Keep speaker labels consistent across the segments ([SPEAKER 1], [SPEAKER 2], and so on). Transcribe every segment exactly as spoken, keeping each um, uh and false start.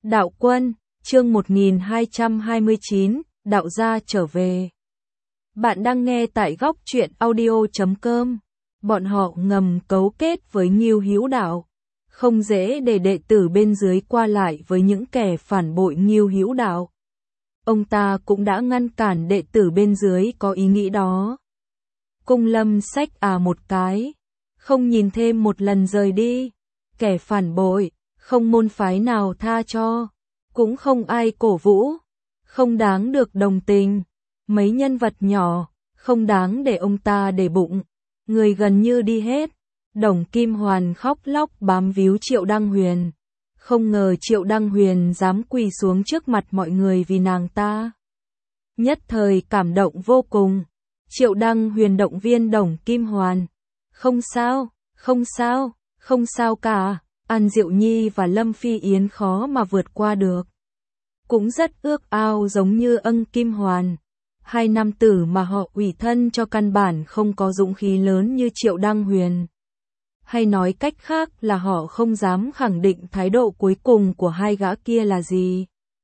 [SPEAKER 1] Đạo Quân, chương một nghìn hai trăm hai mươi chín, đạo gia trở về. Bạn đang nghe tại góc truyện audio chấm com. Bọn họ ngầm cấu kết với Ngưu Hữu Đạo. Không dễ để đệ tử bên dưới qua lại với những kẻ phản bội Ngưu Hữu Đạo. Ông ta cũng đã ngăn cản đệ tử bên dưới có ý nghĩ đó. Cung Lâm xách à một cái, không nhìn thêm một lần rời đi. Kẻ phản bội, không môn phái nào tha cho, cũng không ai cổ vũ, không đáng được đồng tình. Mấy nhân vật nhỏ, không đáng để ông ta để bụng. Người gần như đi hết. Đồng Kim Hoàn khóc lóc bám víu Triệu Đăng Huyền. Không ngờ Triệu Đăng Huyền dám quỳ xuống trước mặt mọi người vì nàng ta. Nhất thời cảm động vô cùng. Triệu Đăng Huyền động viên Đồng Kim Hoàn. Không sao, không sao, không sao cả. An Diệu Nhi và Lâm Phi Yến khó mà vượt qua được. Cũng rất ước ao giống như Ân Kim Hoàn. Hai nam tử mà họ ủy thân cho căn bản không có dũng khí lớn như Triệu Đăng Huyền. Hay nói cách khác là họ không dám khẳng định thái độ cuối cùng của hai gã kia là gì.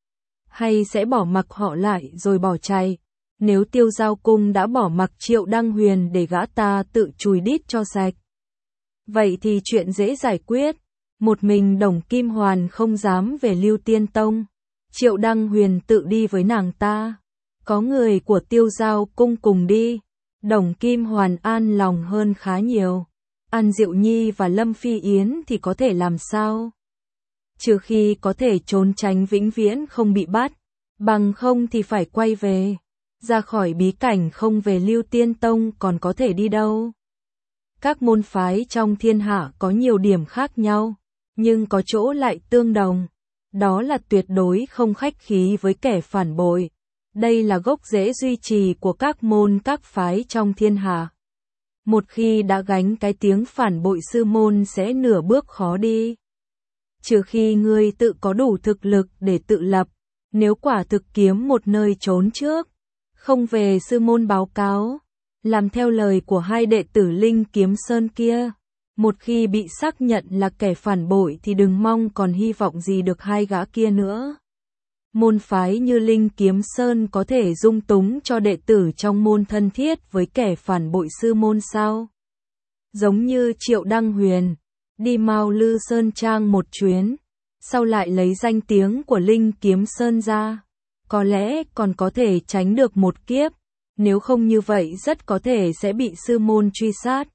[SPEAKER 1] Hay sẽ bỏ mặc họ lại rồi bỏ chạy. Nếu Tiêu Giao Cung đã bỏ mặc Triệu Đăng Huyền để gã ta tự chùi đít cho sạch, vậy thì chuyện dễ giải quyết. Một mình Đồng Kim Hoàn không dám về Lưu Tiên Tông. Triệu Đăng Huyền tự đi với nàng ta. Có người của Tiêu Giao Cung cùng đi. Đồng Kim Hoàn an lòng hơn khá nhiều. An Diệu Nhi và Lâm Phi Yến thì có thể làm sao? Trừ khi có thể trốn tránh vĩnh viễn không bị bắt. Bằng không thì phải quay về. Ra khỏi bí cảnh không về Lưu Tiên Tông còn có thể đi đâu. Các môn phái trong thiên hạ có nhiều điểm khác nhau, nhưng có chỗ lại tương đồng. Đó là tuyệt đối không khách khí với kẻ phản bội. Đây là gốc rễ duy trì của các môn các phái trong thiên hạ. Một khi đã gánh cái tiếng phản bội sư môn sẽ nửa bước khó đi. Trừ khi ngươi tự có đủ thực lực để tự lập, nếu quả thực kiếm một nơi trốn trước, không về sư môn báo cáo, làm theo lời của hai đệ tử Linh Kiếm Sơn kia. Một khi bị xác nhận là kẻ phản bội thì đừng mong còn hy vọng gì được hai gã kia nữa. Môn phái như Linh Kiếm Sơn có thể dung túng cho đệ tử trong môn thân thiết với kẻ phản bội sư môn sao? Giống như Triệu Đăng Huyền, đi Mao Lư Sơn Trang một chuyến, sau lại lấy danh tiếng của Linh Kiếm Sơn ra, có lẽ còn có thể tránh được một kiếp, nếu không như vậy rất có thể sẽ bị sư môn truy sát.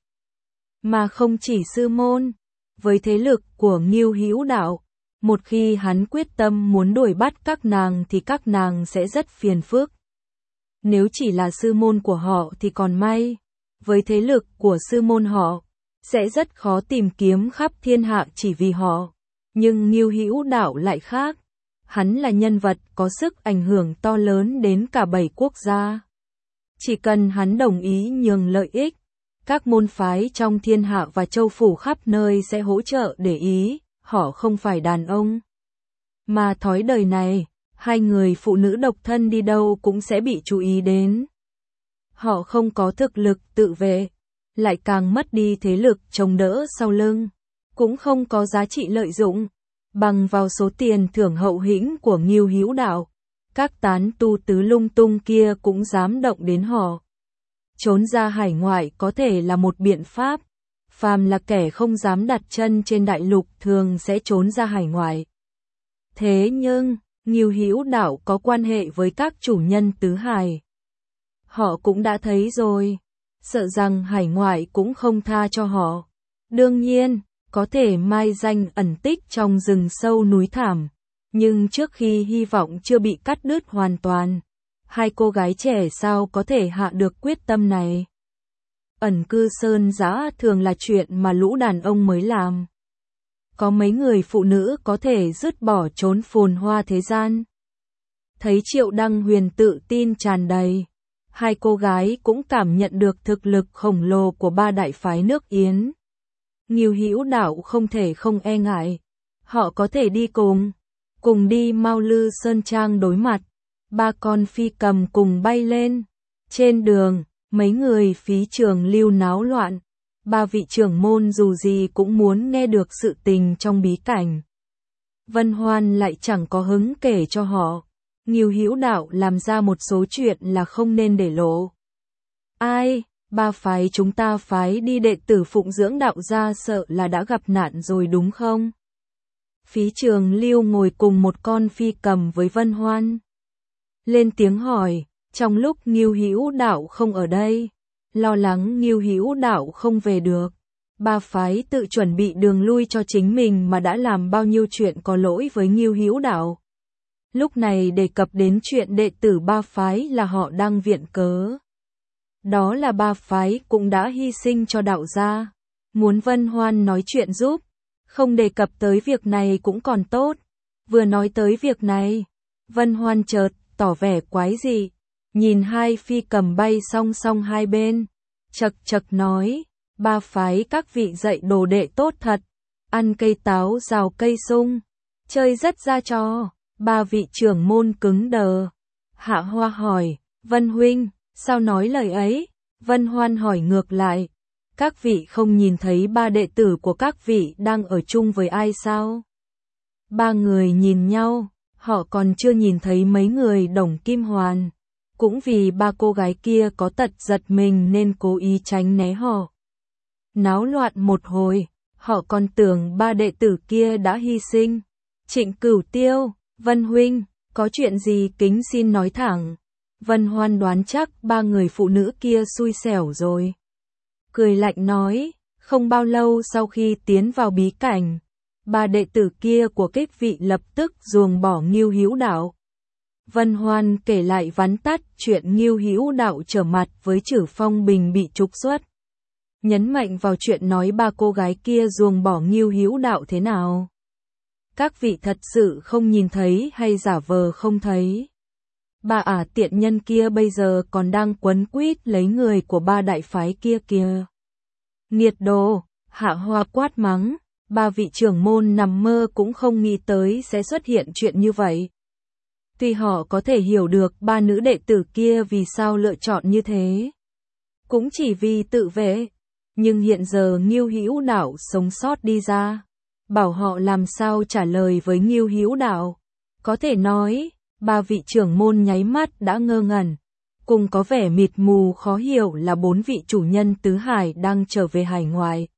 [SPEAKER 1] Mà không chỉ sư môn, với thế lực của Ngưu Hữu Đạo, một khi hắn quyết tâm muốn đuổi bắt các nàng thì các nàng sẽ rất phiền phức. Nếu chỉ là sư môn của họ thì còn may, với thế lực của sư môn họ, sẽ rất khó tìm kiếm khắp thiên hạ chỉ vì họ. Nhưng Ngưu Hữu Đạo lại khác, hắn là nhân vật có sức ảnh hưởng to lớn đến cả bảy quốc gia. Chỉ cần hắn đồng ý nhường lợi ích, các môn phái trong thiên hạ và châu phủ khắp nơi sẽ hỗ trợ để ý. Họ không phải đàn ông. Mà thói đời này, hai người phụ nữ độc thân đi đâu cũng sẽ bị chú ý đến. Họ không có thực lực tự vệ, lại càng mất đi thế lực chống đỡ sau lưng, cũng không có giá trị lợi dụng. Bằng vào số tiền thưởng hậu hĩnh của Ngưu Hữu Đạo, các tán tu tứ lung tung kia cũng dám động đến họ. Trốn ra hải ngoại có thể là một biện pháp. Phàm là kẻ không dám đặt chân trên đại lục thường sẽ trốn ra hải ngoại. Thế nhưng, Ngưu Hữu Đạo có quan hệ với các chủ nhân tứ hải. Họ cũng đã thấy rồi, sợ rằng hải ngoại cũng không tha cho họ. Đương nhiên, có thể mai danh ẩn tích trong rừng sâu núi thảm, nhưng trước khi hy vọng chưa bị cắt đứt hoàn toàn, hai cô gái trẻ sao có thể hạ được quyết tâm này. Ẩn cư sơn giã thường là chuyện mà lũ đàn ông mới làm. Có mấy người phụ nữ có thể dứt bỏ trốn phồn hoa thế gian. Thấy Triệu Đăng Huyền tự tin tràn đầy, hai cô gái cũng cảm nhận được thực lực khổng lồ của ba đại phái nước Yến. Ngưu Hữu Đạo không thể không e ngại. Họ có thể đi cùng, cùng đi Mao Lư Sơn Trang đối mặt. Ba con phi cầm cùng bay lên. Trên đường, mấy người phí trường lưu náo loạn, ba vị trưởng môn dù gì cũng muốn nghe được sự tình trong bí cảnh. Vân Hoan lại chẳng có hứng kể cho họ. Ngưu Hữu Đạo làm ra một số chuyện là không nên để lộ. Ai, ba phái chúng ta phái đi đệ tử phụng dưỡng đạo gia sợ là đã gặp nạn rồi đúng không? Phí Trường Lưu ngồi cùng một con phi cầm với Vân Hoan. Lên tiếng hỏi, trong lúc Ngưu Hữu Đạo không ở đây, lo lắng Ngưu Hữu Đạo không về được. Ba phái tự chuẩn bị đường lui cho chính mình mà đã làm bao nhiêu chuyện có lỗi với Ngưu Hữu Đạo. Lúc này đề cập đến chuyện đệ tử ba phái là họ đang viện cớ. Đó là ba phái cũng đã hy sinh cho đạo gia. Muốn Vân Hoan nói chuyện giúp, không đề cập tới việc này cũng còn tốt. Vừa nói tới việc này, Vân Hoan chợt tỏ vẻ quái dị, nhìn hai phi cầm bay song song hai bên, chật chật nói, ba phái các vị dạy đồ đệ tốt thật, ăn cây táo rào cây sung, chơi rất ra trò. Ba vị trưởng môn cứng đờ. Hạ Hoa hỏi, Vân huynh, sao nói lời ấy? Vân Hoan hỏi ngược lại, các vị không nhìn thấy ba đệ tử của các vị đang ở chung với ai sao? Ba người nhìn nhau, họ còn chưa nhìn thấy mấy người Đồng Kim Hoàn. Cũng vì ba cô gái kia có tật giật mình nên cố ý tránh né họ. Náo loạn một hồi, họ còn tưởng ba đệ tử kia đã hy sinh. Trịnh Cửu Tiêu, Vân huynh, có chuyện gì kính xin nói thẳng. Vân Hoan đoán chắc ba người phụ nữ kia xui xẻo rồi. Cười lạnh nói, không bao lâu sau khi tiến vào bí cảnh, ba đệ tử kia của kích vị lập tức ruồng bỏ Ngưu Hữu Đạo. Vân Hoan kể lại vắn tắt chuyện Ngưu Hữu Đạo trở mặt với Trử Phong Bình bị trục xuất. Nhấn mạnh vào chuyện nói ba cô gái kia ruồng bỏ Ngưu Hữu Đạo thế nào. Các vị thật sự không nhìn thấy hay giả vờ không thấy. Bà ả tiện nhân kia bây giờ còn đang quấn quýt lấy người của ba đại phái kia kìa. Nghiệt đồ, Hạ Hoa quát mắng, ba vị trưởng môn nằm mơ cũng không nghĩ tới sẽ xuất hiện chuyện như vậy. Tuy họ có thể hiểu được ba nữ đệ tử kia vì sao lựa chọn như thế, cũng chỉ vì tự vệ, nhưng hiện giờ Ngưu Hữu Đạo sống sót đi ra, bảo họ làm sao trả lời với Ngưu Hữu Đạo. Có thể nói, ba vị trưởng môn nháy mắt đã ngơ ngẩn, cùng có vẻ mịt mù khó hiểu là bốn vị chủ nhân tứ hải đang trở về hải ngoại.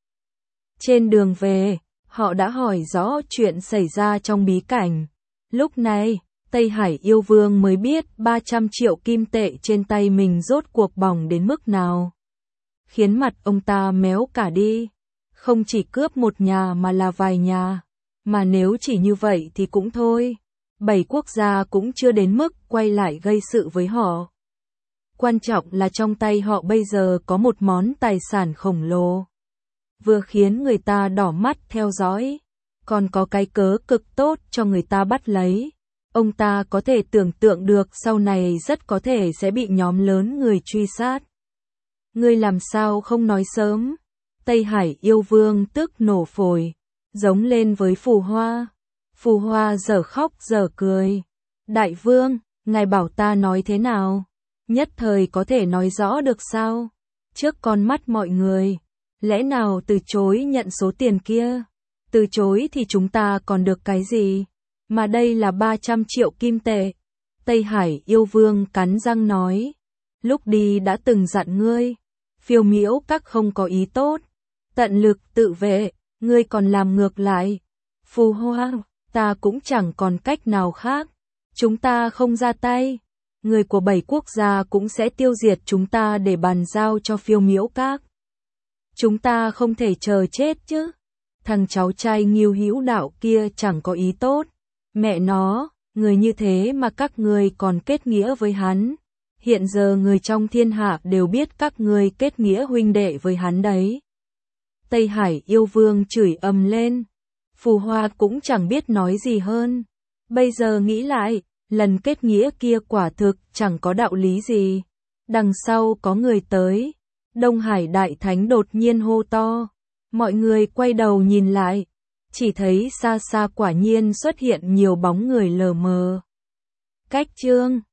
[SPEAKER 1] Trên đường về, họ đã hỏi rõ chuyện xảy ra trong bí cảnh. Lúc này, Tây Hải yêu vương mới biết ba trăm triệu kim tệ trên tay mình rốt cuộc bỏng đến mức nào. Khiến mặt ông ta méo cả đi. Không chỉ cướp một nhà mà là vài nhà. Mà nếu chỉ như vậy thì cũng thôi. Bảy quốc gia cũng chưa đến mức quay lại gây sự với họ. Quan trọng là trong tay họ bây giờ có một món tài sản khổng lồ. Vừa khiến người ta đỏ mắt theo dõi, còn có cái cớ cực tốt cho người ta bắt lấy. Ông ta có thể tưởng tượng được sau này rất có thể sẽ bị nhóm lớn người truy sát. Ngươi làm sao không nói sớm? Tây Hải yêu vương tức nổ phổi, giống lên với Phù Hoa. Phù Hoa dở khóc dở cười. Đại vương, ngài bảo ta nói thế nào? Nhất thời có thể nói rõ được sao? Trước con mắt mọi người, lẽ nào từ chối nhận số tiền kia? Từ chối thì chúng ta còn được cái gì? Mà đây là ba trăm triệu kim tệ. Tây Hải yêu vương cắn răng nói. Lúc đi đã từng dặn ngươi. Phiêu miễu các không có ý tốt. Tận lực tự vệ, ngươi còn làm ngược lại. Phù Hoa, ta cũng chẳng còn cách nào khác. Chúng ta không ra tay. Người của bảy quốc gia cũng sẽ tiêu diệt chúng ta để bàn giao cho phiêu miễu các. Chúng ta không thể chờ chết chứ. Thằng cháu trai Ngưu Hữu Đạo kia chẳng có ý tốt. Mẹ nó, người như thế mà các ngươi còn kết nghĩa với hắn. Hiện giờ người trong thiên hạ đều biết các ngươi kết nghĩa huynh đệ với hắn đấy. Tây Hải yêu vương chửi ầm lên. Phù Hoa cũng chẳng biết nói gì hơn. Bây giờ nghĩ lại, lần kết nghĩa kia quả thực chẳng có đạo lý gì. Đằng sau có người tới. Đông Hải Đại Thánh đột nhiên hô to. Mọi người quay đầu nhìn lại. Chỉ thấy xa xa quả nhiên xuất hiện nhiều bóng người lờ mờ. Cách chương